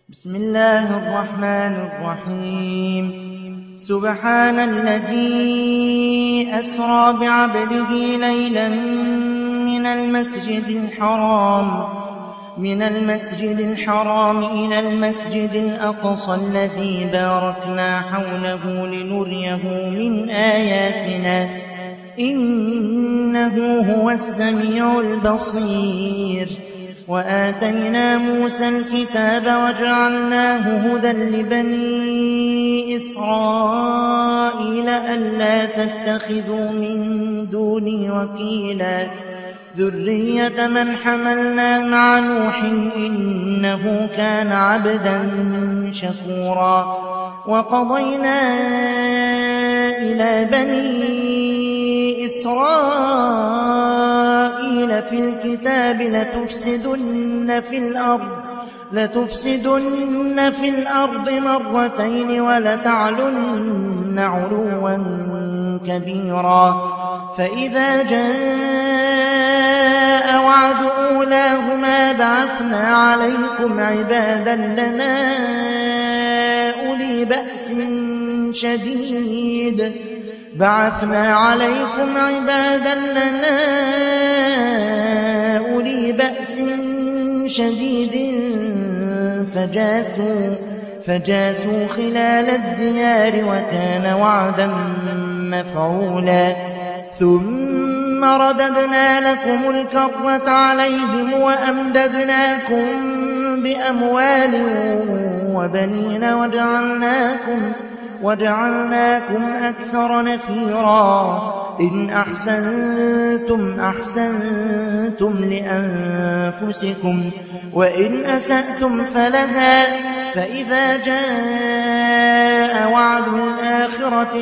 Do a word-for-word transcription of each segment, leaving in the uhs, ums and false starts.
بسم الله الرحمن الرحيم. سبحان الذي أسرى بعبده ليلا من المسجد الحرام من المسجد الحرام إلى المسجد الأقصى الذي باركنا حوله لنريه من آياتنا إنه هو السميع البصير. وآتينا موسى الكتاب وجعلناه هدى لبني إسرائيل ألا تتخذوا من دوني وكيلا ذرية من حملنا مع نوح إنه كان عبدا شكورا. وقضينا إلى بني إسرائيل في الكتاب لتفسدن في الأرض لتفسدن في الأرض مرتين ولتعلن علوا كبيرا. فإذا جاء وعد أولاهما بعثنا عليكم عبادا لنا أولي بأس شديد بعثنا عليكم عبادا لنا أولي بأس شديد فجاسوا فجاسوا خلال الديار وكان وعدا مفعولا. ثم رددنا لكم الكرة عليهم وأمددناكم بأموال وبنين وجعلناكم وجعلناكم أكثر نفيرا. إن أحسنتم أحسنتم لأنفسكم وإن أسأتم فلها. فإذا جاء وعد الآخرة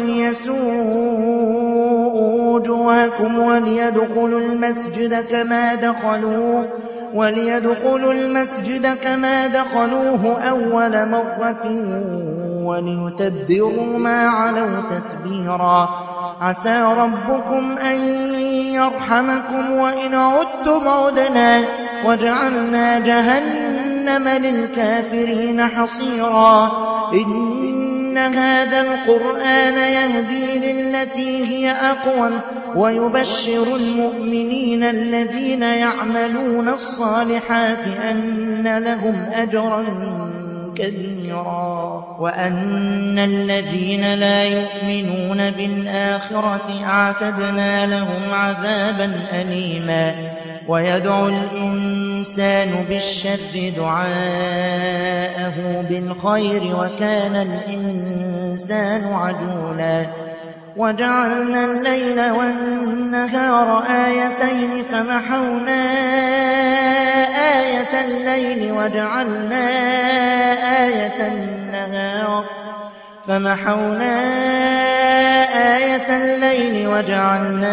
ليسوءوا وجوهكم وليدخلوا المسجد كما دخلوه وليدخلوا المسجد كما دخلوه أول مرة وليتبروا ما علوا تتبيرا. عسى ربكم أن يرحمكم وإن عدتم عدنا وجعلنا جهنم للكافرين حصيرا. إن هذا القرآن يهدي للتي هي أقوم ويبشر المؤمنين الذين يعملون الصالحات أن لهم أجرا كبيرا. وأن الذين لا يؤمنون بالآخرة أعتدنا لهم عذابا أليما. ويدعو الإنسان بالشر دعاءه بالخير وكان الإنسان عجولا. وجعلنا الليل والنهار آيتين فمحونا آية الليل وجعلنا آية النهار فمحونا آية الليل وجعلنا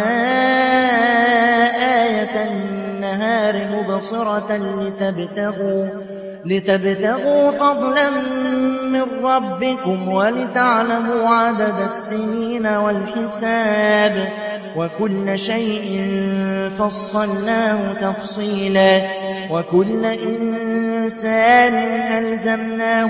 آية النهار مبصرة لتبتغوا لتبتغوا فضلا من ربكم ولتعلموا عدد السنين والحساب وكل شيء فصلناه تفصيلا. وكل إنسان ألزمناه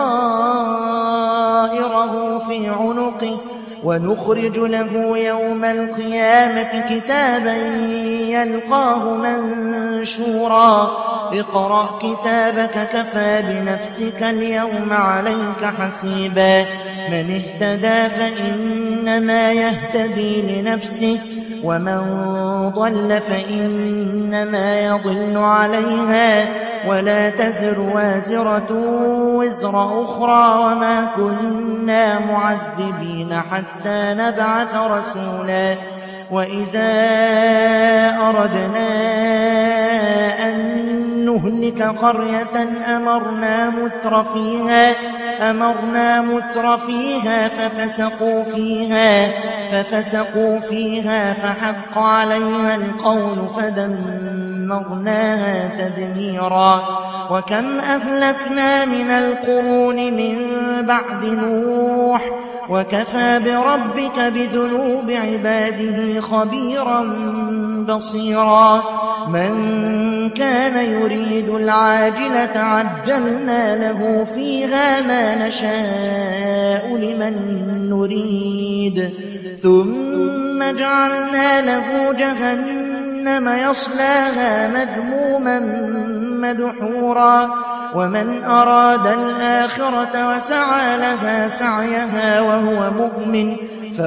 طائره في عنقه ونخرج له يوم القيامة كتابا يلقاه منشورا. اقرأ كتابك كفى بنفسك اليوم عليك حسيبا. من اهتدى فإنما يهتدي لنفسه ومن ضل فإنما يضل عليها ولا تزر وازرة وزر أخرى وما كنا معذبين حتى نبعث رسولا. وإذا أردنا أن نهلك قرية أمرنا متر فيها أمرنا متر فيها ففسقوا فيها ففسقوا فيها فحق عليها القول فدمرناها تدميرا. وكم أهلكنا من القرون من بعد نوح وكفى بربك بذنوب عباده خبيرا بصيرا من كان يريد العاجلة عجلنا له فيها ما نشاء لمن نريد ثم جعلنا له جهنم يصلاها مذموما مدحورا ومن أراد الآخرة وسعى لها سعيها وهو مؤمن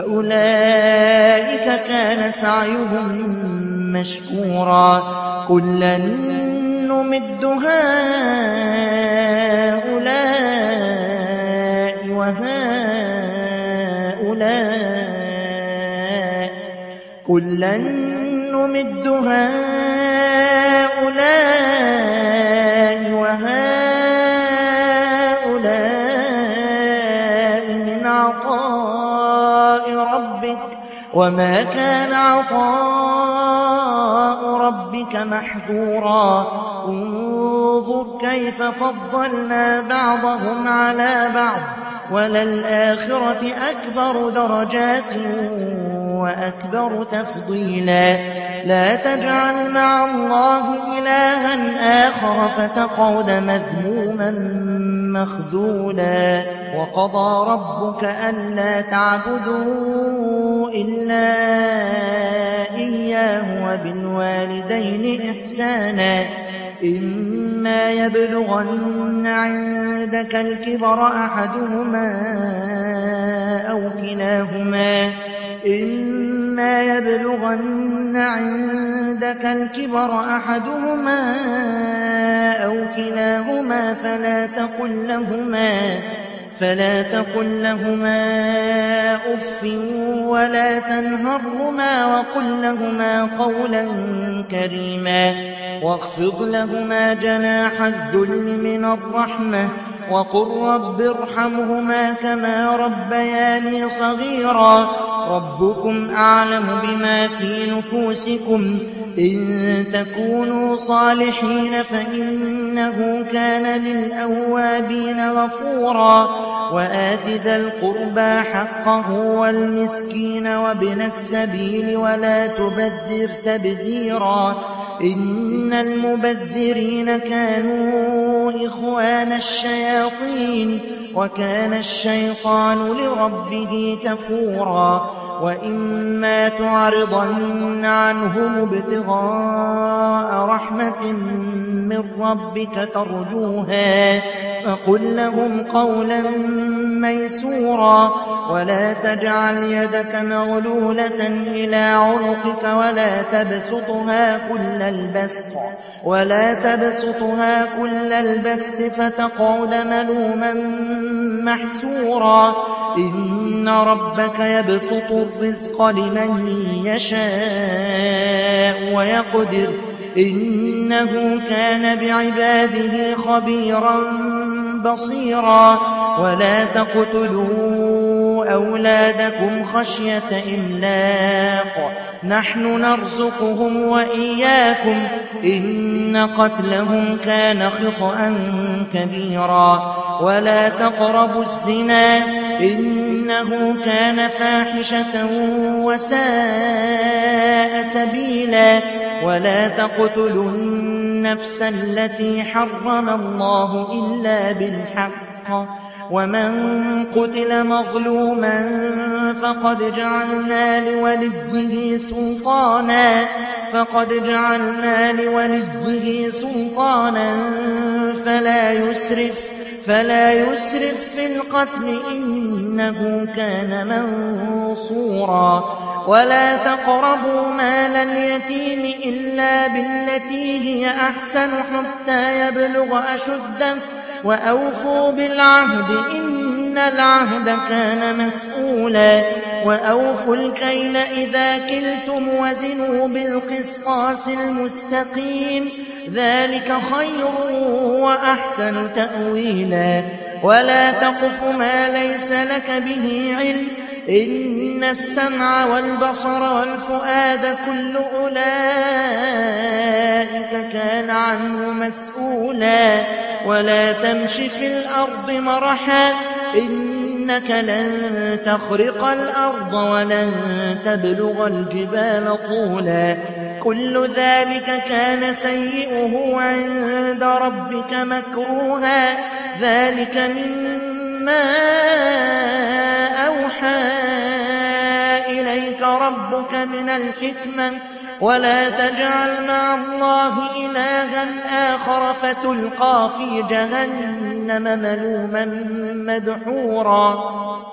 فأولئك كان سعيهم مشكورا كلا نمد هؤلاء وهؤلاء كلا نمد هؤلاء وهؤلاء من عطاء ربك وما كان عطاء ربك محظورا انظر كيف فضلنا بعضهم على بعض وللآخرة أكبر درجات وأكبر تفضيلا لا تجعل مع الله إلها آخر فتقعد مذموما مخذولا وقضى ربك ألا تعبدوا إلا إياه وبالوالدين إحسانا إما يبلغن عندك الكبر أحدهما أو كلاهما إما يبلغن عندك الكبر أحدهما أو كلاهما فلا تقل لهما فلا تقل لهما أف ولا تنهرهما وقل لهما قولا كريما واخفض لهما جناح الذل من الرحمة وقل رب ارحمهما كما ربياني صغيرا ربكم أعلم بما في نفوسكم إن تكونوا صالحين فإنه كان للأوابين غفورا وآت ذا القربى حقه والمسكين وابن السبيل ولا تبذر تبذيرا إن المبذرين كانوا إخوان الشياطين وكان الشيطان لربه كفورا وإما تعرضن عنهم ابتغاء رحمة من ربك ترجوها فقل لهم قولا ميسورا ولا تجعل يدك مغلولة إلى عنقك ولا تبسطها كل البسط ولا تبسطها كل البسط فتقعد ملوما محسورا إن ربك يبسط الرزق لمن يشاء ويقدر إنه كان بعباده خبيرا بصيرا ولا تقتلوا أولادكم خشية إملاق نحن نرزقهم وإياكم إن قتلهم كان خطأ كبيرا ولا تقربوا الزنا إنه كان فاحشة وساء سبيلا ولا تقتلوا النفس التي حرم الله إلا بالحق ومن قتل مظلوما فقد جعلنا لوليه سلطانا فقد جعلنا لوليه سلطانا فلا يسرف فلا يسرف في القتل إنه كان منصورا ولا تقربوا مال اليتيم إلا بالتي هي أحسن حتى يبلغ أشده وأوفوا بالعهد إن العهد كان مسؤولا وأوفوا الكيل إذا كلتم وزنوا بالقسطاس المستقيم ذلك خير وأحسن تأويلا ولا تقف ما ليس لك به علم إن السمع والبصر والفؤاد كل أولئك كان عنه مسؤولا ولا تمش في الأرض مرحا إنك لن تخرق الأرض ولن تبلغ الجبال طولا كل ذلك كان سيئه عند ربك مكروها ذلك مما أوحى إليك ربك من الحكمة ولا تجعل مع الله إلها آخر فتلقى في جهنم ملوما مدحورا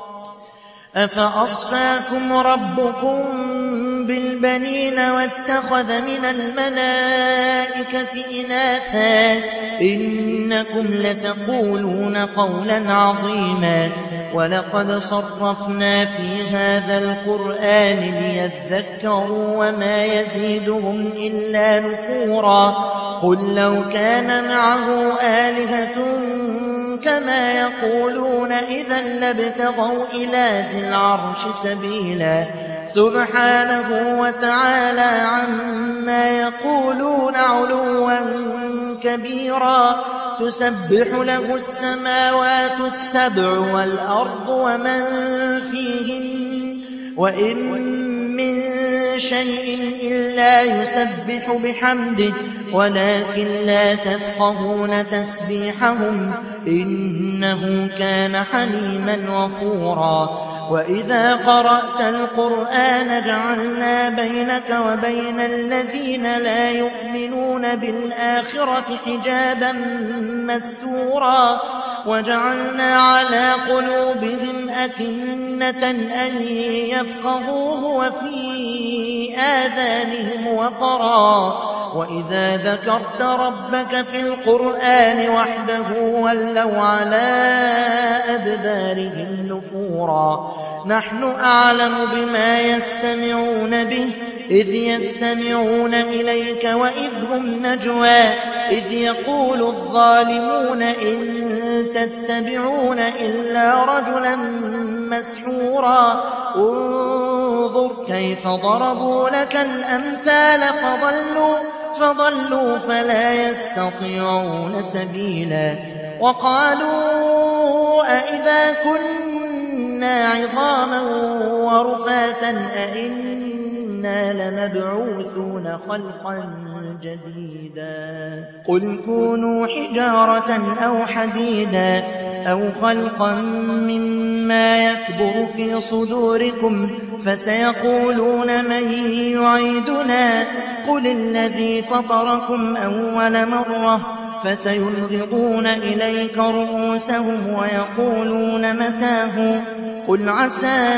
أفأصفاكم ربكم بالبنين واتخذ من الملائكة إناثا إنكم لتقولون قولا عظيما ولقد صرفنا في هذا القرآن ليذكروا وما يزيدهم إلا نفورا قل لو كان معه آلهة كما يقولون إذا لابتغوا إلى ذي العرش سبيلا سبحانه وتعالى عما يقولون علوا كبيرا تسبح له السماوات السبع والأرض ومن فيهن وإن من شيء إلا يسبح بحمده ولكن لا تفقهون تسبيحهم إنه كان حليما غفورا وإذا قرأت القرآن جعلنا بينك وبين الذين لا يؤمنون بالآخرة حجابا مستورا وجعلنا على قلوبهم أكنة أن يفقهوه وفي آذانهم وقرا وإذا ذكرت ربك في القرآن وحده ولوا على أدبارهم نفورا نحن أعلم بما يستمعون به إذ يستمعون إليك وإذ هم نجوى إذ يقول الظالمون إن تتبعون إلا رجلا مسحورا انظر كيف ضربوا لك الأمثال فضلوا فضلوا فلا يستطيعون سبيلا وقالوا أئذا كنا عظاما ورفاتا أئنا لمبعوثون خلقا جديدا قل كونوا حجارة أو حديدا أو خلقا مما يكبر في صدوركم فسيقولون من يعيدنا قل الذي فطركم أول مرة فسينغضون إليك رؤوسهم ويقولون متاه قل عسى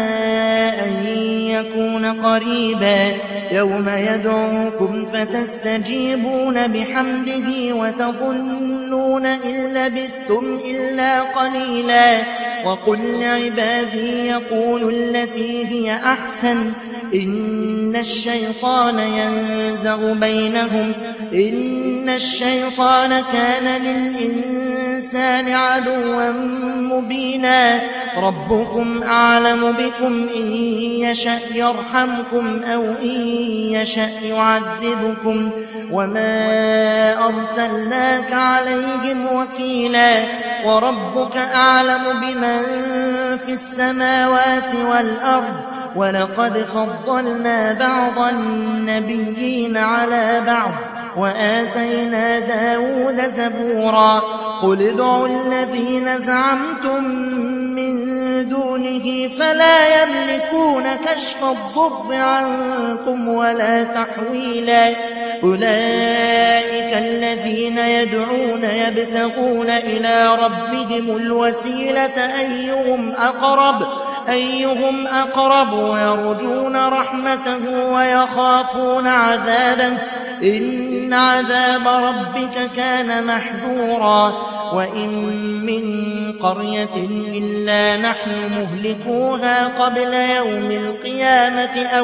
أن يكون قريبا يوم يدعوكم فتستجيبون بحمده وتظنون إن لبثتم إلا قليلا وقل لعبادي يقولوا التي هي أحسن إن الشيطان ينزغ بينهم إن الشيطان كان للإنسان عدوا مبينا ربكم أعلم بكم إن يشأ يرحمكم أو إن يشأ يعذبكم وما أرسلناك عليهم وكيلا وربك أعلم بمن في السماوات والأرض ولقد فضلنا بعض النبيين على بعض وآتينا داود زبورا قل ادعوا الذين زعمتم من دونه فلا يملكون كشف الضر عنكم ولا تحويلا أولئك الذين يدعون يبتغون إلى ربهم الوسيلة أيهم أقرب أيهم أقرب ويرجون رحمته ويخافون عذابه إن عذاب ربك كان محذورا وإن من قرية إلا نحن مهلكوها قبل يوم القيامة أو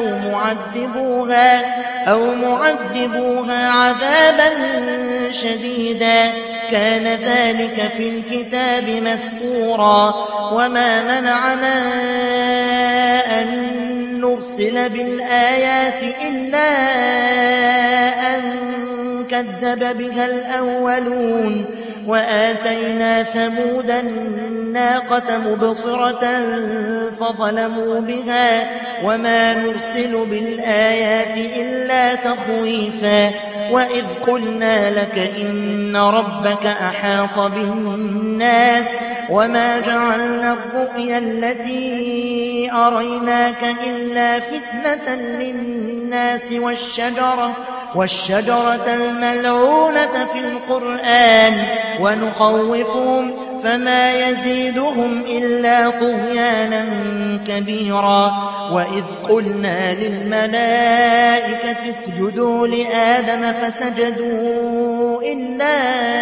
معذبوها أو معذبوها عذابا شديدا كان ذلك في الكتاب مسطورا وما منعنا أن نرسل بالآيات إلا أن كذب بها الأولون وآتينا ثمود الناقة مبصرة فظلموا بها وما نرسل بالآيات إلا تخويفا وإذ قلنا لك إن ربك أحاط بالناس وما جعلنا الرؤيا التي أريناك إلا فتنة للناس والشجرة والشجرة الملعونة في القرآن ونخوفهم فما يزيدهم إلا طغيانا كبيرا وإذ قلنا للملائكة اسجدوا لآدم فسجدوا إلا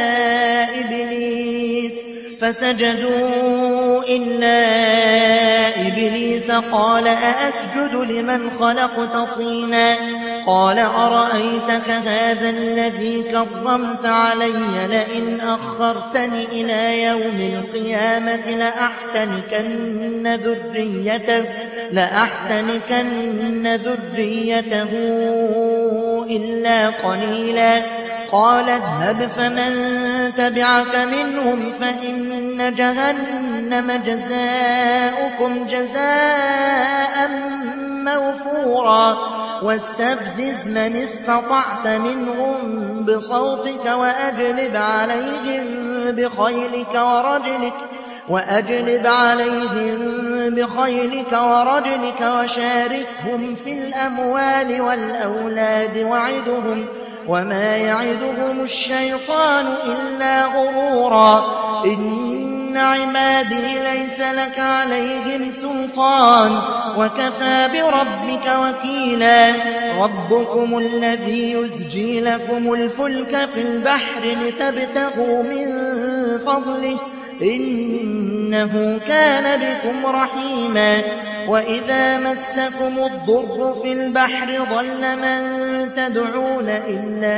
إبليس فسجدوا إلا إبليس قال أأسجد لمن خلقت طينا قال أرأيتك هذا الذي كرمت علي لئن أخرتني إلى يوم القيامة لأحتنكن ذريته لأحتنكن ذريته إلا قليلا قال اذهب فمن تبعك منهم فإن جهنم جزاؤكم جزاء موفورا واستفزز من استطعت منهم بصوتك وأجلب عليهم بخيلك ورجلك وأجلب عليهم بخيلك ورجلك وشاركهم في الأموال والأولاد وعدهم وما يعدهم الشيطان إلا غرورا إن عبادي ليس لك عليهم سلطان وكفى بربك وكيلا ربكم الذي يزجي لكم الفلك في البحر لتبتغوا من فضله إنه كان بكم رحيما وإذا مسكم الضر في البحر ضل من تدعون إلا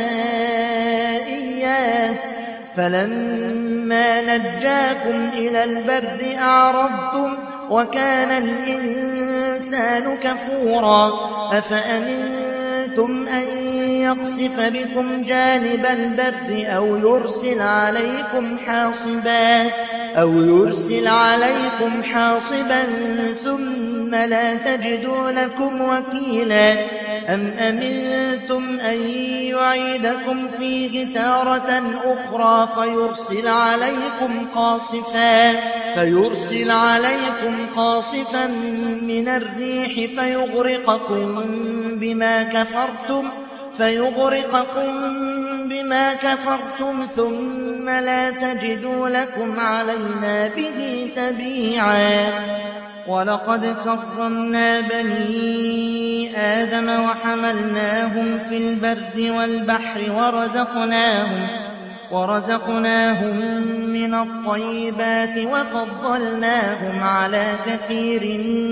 إياه فلما نجاكم إلى البر أعرضتم وكان الإنسان كفورا أفأمنتم أن يخسف بكم جانب البر أو يرسل عليكم حاصبا أو يرسل عليكم حاصبا ثم لا تجدوا لكم وكيلا أم أمنتم أن يعيدكم فيه تارة أخرى فيرسل عليكم قاصفا فيرسل عليكم قاصفا من الريح فيغرقكم بما كفرتم فيغرقكم بما كفرتم ثم لا تجدوا لكم علينا به تبيعا ولقد كرمنا بني آدم وحملناهم في البر والبحر ورزقناهم ورزقناهم من الطيبات وفضلناهم على كثير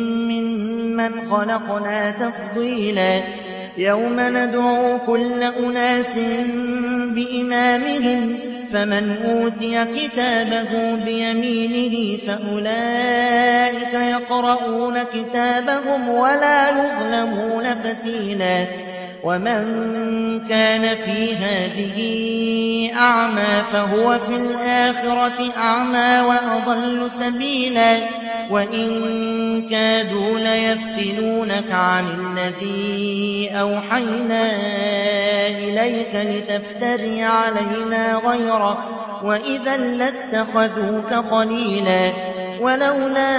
ممن خلقنا تفضيلا يوم ندعو كل أناس بإمامهم فمن أوتي كتابه بيمينه فأولئك يقرؤون كتابهم ولا يظلمون فتيلا ومن كان في هذه أعمى فهو في الآخرة أعمى وأضل سبيلا وإن كادوا ليفتنونك عن الذي أوحينا إليك لتفتري علينا غيره وإذا لاتخذوك خليلا ولولا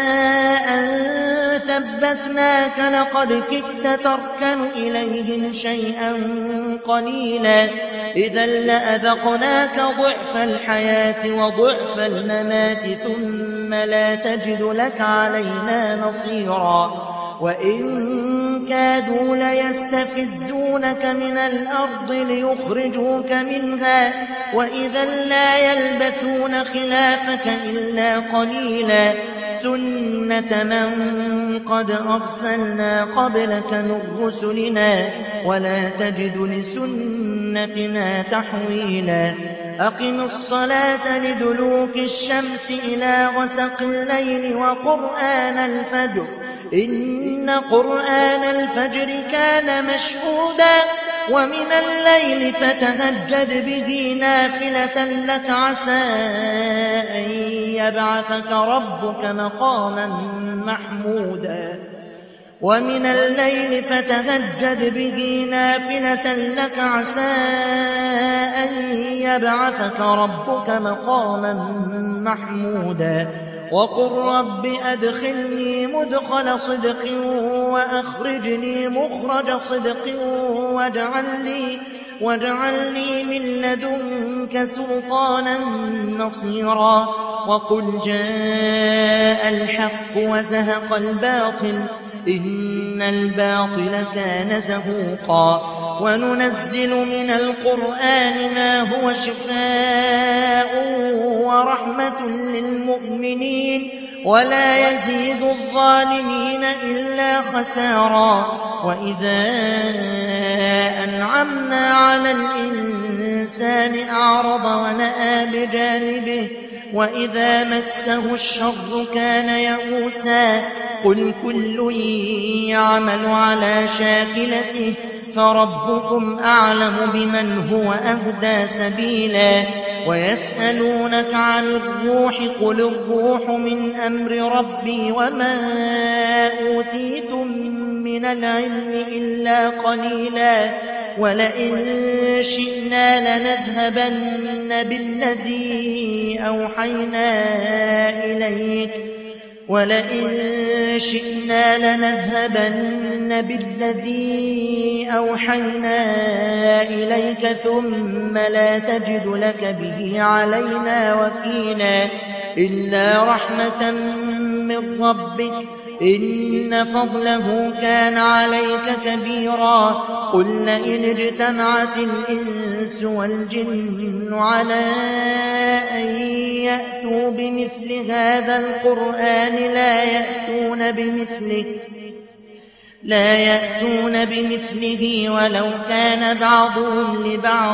أن ثبتناك لقد كدت تركن إليهم شيئا قليلا إذا لأذقناك ضعف الحياة وضعف الممات ثم لا تجد لك علينا نصيرا وإن كادوا ليستفزونك من الأرض ليخرجوك منها وإذا لا يلبثون خلافك إلا قليلا سنة من قد أرسلنا قبلك من رسلنا ولا تجد لسنتنا تحويلا أقم الصلاة لدلوك الشمس إلى غسق الليل وقرآن الفجر إن قرآن الفجر كان مشهودا ومن الليل فتهجد به نافلة لك عسى أن يبعثك ربك مقاما محمودا ومن الليل فتهجد به نافلة لك عسى أن يبعثك ربك مقاما محمودا وقل رب أدخلني مدخل صدق وأخرجني مخرج صدق واجعل لي, واجعل لي من لدنك سلطانا نصيرا وقل جاء الحق وزهق الباطل إن الباطل كان زهوقا وننزل من القرآن ما هو شفاء ورحمة للمؤمنين ولا يزيد الظالمين إلا خسارا وإذا أنعمنا على الإنسان أعرض ونأى بجانبه وإذا مسه الشر كان يئوسا قل كل يعمل على شاكلته فربكم أعلم بمن هو أهدى سبيلا ويسألونك عن الروح قل الروح من أمر ربي وما أوتيتم من العلم إلا قليلا ولئن شئنا لنذهبن بالذي أوحينا إليك ولئن شئنا لنذهبن بالذي أوحينا إليك ثم لا تجد لك به علينا وكيلا إلا رحمة من ربك إن فضله كان عليك كبيرا قل لئن اجتمعت الإنس والجن على أن يأتوا بمثل هذا القرآن لا يأتون بمثله لا يأتون بمثله ولو كان بعضهم لبعض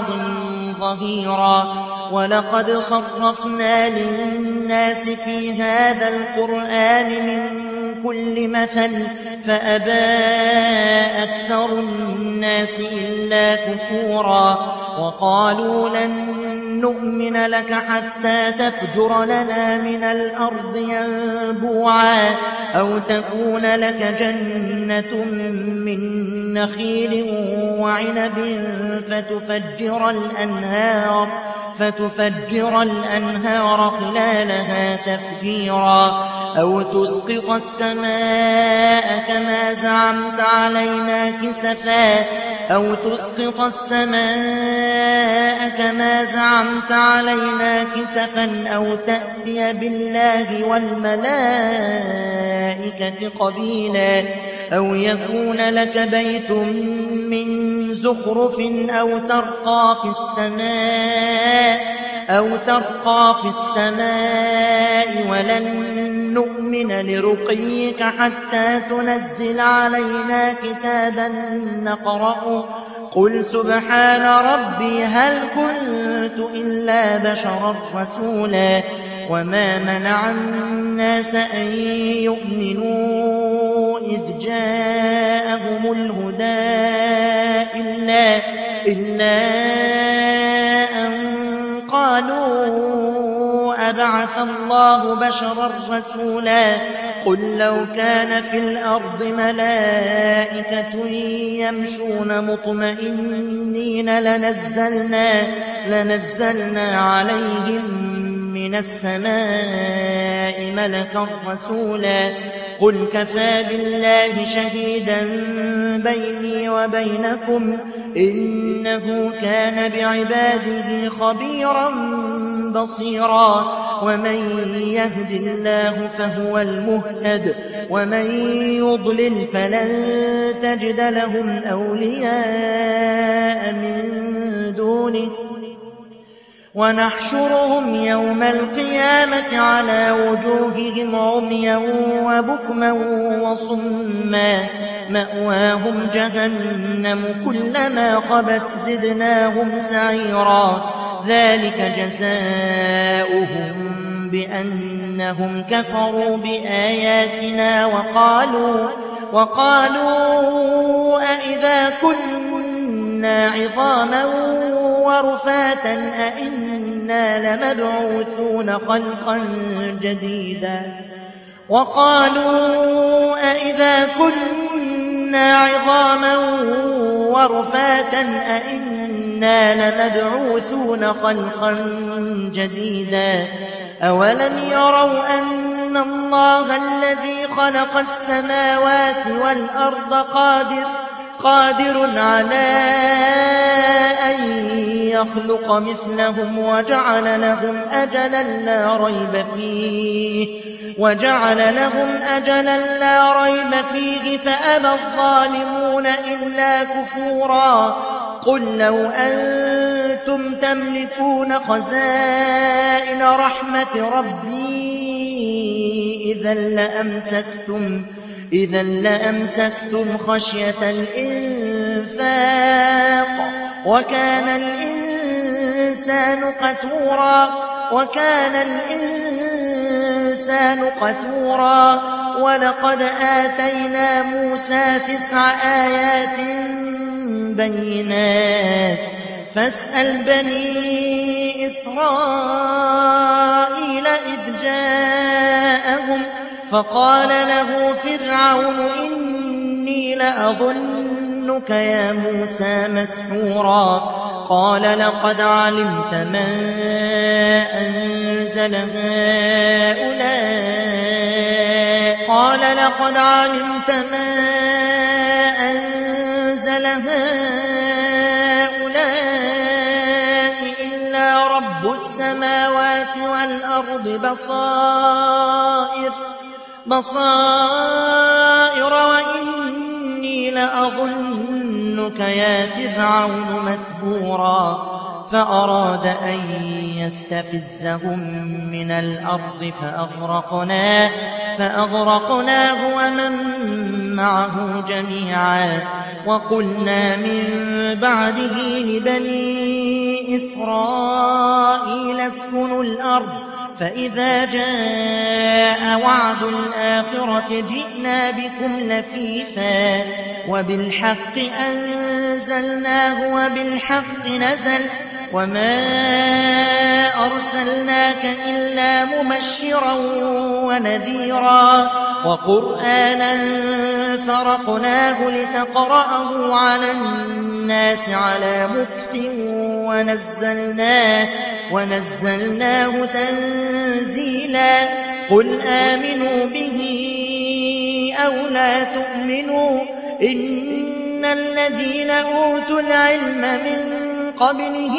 ظهيرا ولقد صرفنا للناس في هذا القرآن من كل مثل فأبى أكثر الناس إلا كفورا وقالوا لن نؤمن لك حتى تفجر لنا من الأرض ينبوعا أو تكون لك جنة من نخيل وعنب فتفجر الأنهار فتفجر الأنهار خلالها تفجيرا أو تسقط السماء كما زعمت علينا كسفا أو تسقط السماء كما زعمت علينا كسفا أو تأتي بالله والملائكة قبيلا أو يكون لك بيت من زخرف أو ترقى في السماء أو ترقى في السماء ولن نؤمن لرقيك حتى تنزل علينا كتابا نقرأه قل سبحان ربي هل كنت إلا بشرا رسولا وما منع الناس أن يؤمنوا إذ جاءهم الهدى إلا, إلا أن قالوا أبعث الله بشرا رسولا قل لو كان في الأرض ملائكة يمشون مطمئنين لنزلنا, لنزلنا عليهم من السماء ملكا رسولا قل كفى بالله شهيدا بيني وبينكم إنه كان بعباده خبيرا بصيرا ومن يهد الله فهو المهتد ومن يضلل فلن تجد لهم أولياء من دونه ونحشرهم يوم القيامة على وجوههم عميا وبكما وصما مأواهم جهنم كلما خبت زدناهم سعيرا ذلك جزاؤهم بأنهم كفروا بآياتنا وقالوا وقالوا أئذا كنا عظاما ورفاتا أئنا لمبعوثون خلقا جديدا وقالوا أئذا كنا عظاما ورفاتا أئنا لمبعوثون خلقا جديدا أولم يروا أن الله الذي خلق السماوات والأرض قادر قادر على أن يخلق مثلهم وجعل لهم أجلا لا ريب فيه وجعل لهم أجلا لا ريب فيه فأبى الظالمون إلا كفورا قل لو أنتم تملكون خزائن رحمة ربي إذا لأمسكتم إذا لأمسكتم خشية الإنفاق وكان الإنسان قتورا وكان الإنسان قتورا ولقد آتينا موسى تسع آيات بينات فاسأل بني إسرائيل إذ جاءهم فقال له فرعون إني لأظنك يا موسى مسحورا قال لقد علمت ما أنزل هؤلاء قال لقد علمت ما أنزل هؤلاء إلا رب السماوات والأرض بصائر بصائر وإني لأظنك يا فرعون مثبورا فأراد أن يستفزهم من الأرض فأغرقناه, فأغرقناه ومن معه جميعا وقلنا من بعده لبني إسرائيل اسكنوا الأرض فإذا جاء وعد الآخرة جئنا بكم لفيفا وبالحق أنزلناه وبالحق نزل وما أرسلناك إلا مبشرا ونذيرا وقرآنا فرقناه لتقرأه على الناس على مكث ونزلناه, ونزلناه تنزيلا قل آمنوا به أو لا تؤمنوا إن الذين أوتوا العلم من قبله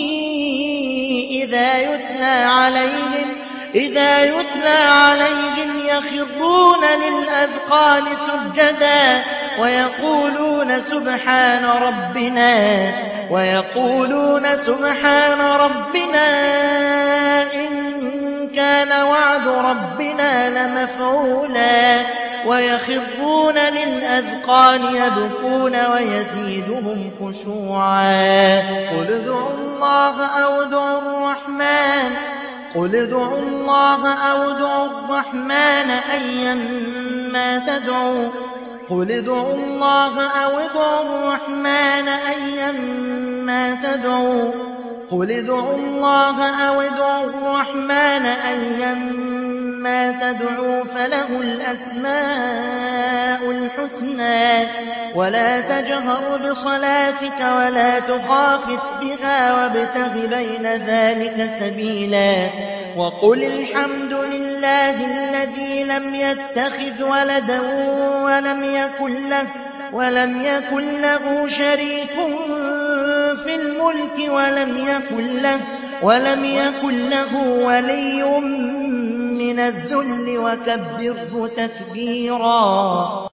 إذا يتلى عليهم إذا يتلى عليهم يخرون للأذقان سجدا ويقولون سبحان ربنا ويقولون سبحان ربنا إن كان وعد ربنا لمفعولا ويخرون للأذقان يبكون ويزيدهم خشوعا قل ادعوا الله أو ادعوا الرحمن قل ادعوا الله أو ادعوا الرحمن أيما تدعوا قل ادعوا الله أو ادعوا الرحمن أيما تدعوا قل ادعوا الله أو ادعوا الرحمن أيما تدعوا فله الأسماء الحسنى ولا تجهر بصلاتك ولا تخافت بها وابتغ بين ذلك سبيلا وقل الحمد لله الذي لم يتخذ ولدا ولم يكن له ولم يكن له شريك في الملك ولم يكن له ولم يكن له ولي من الذل وكبره تكبيرا.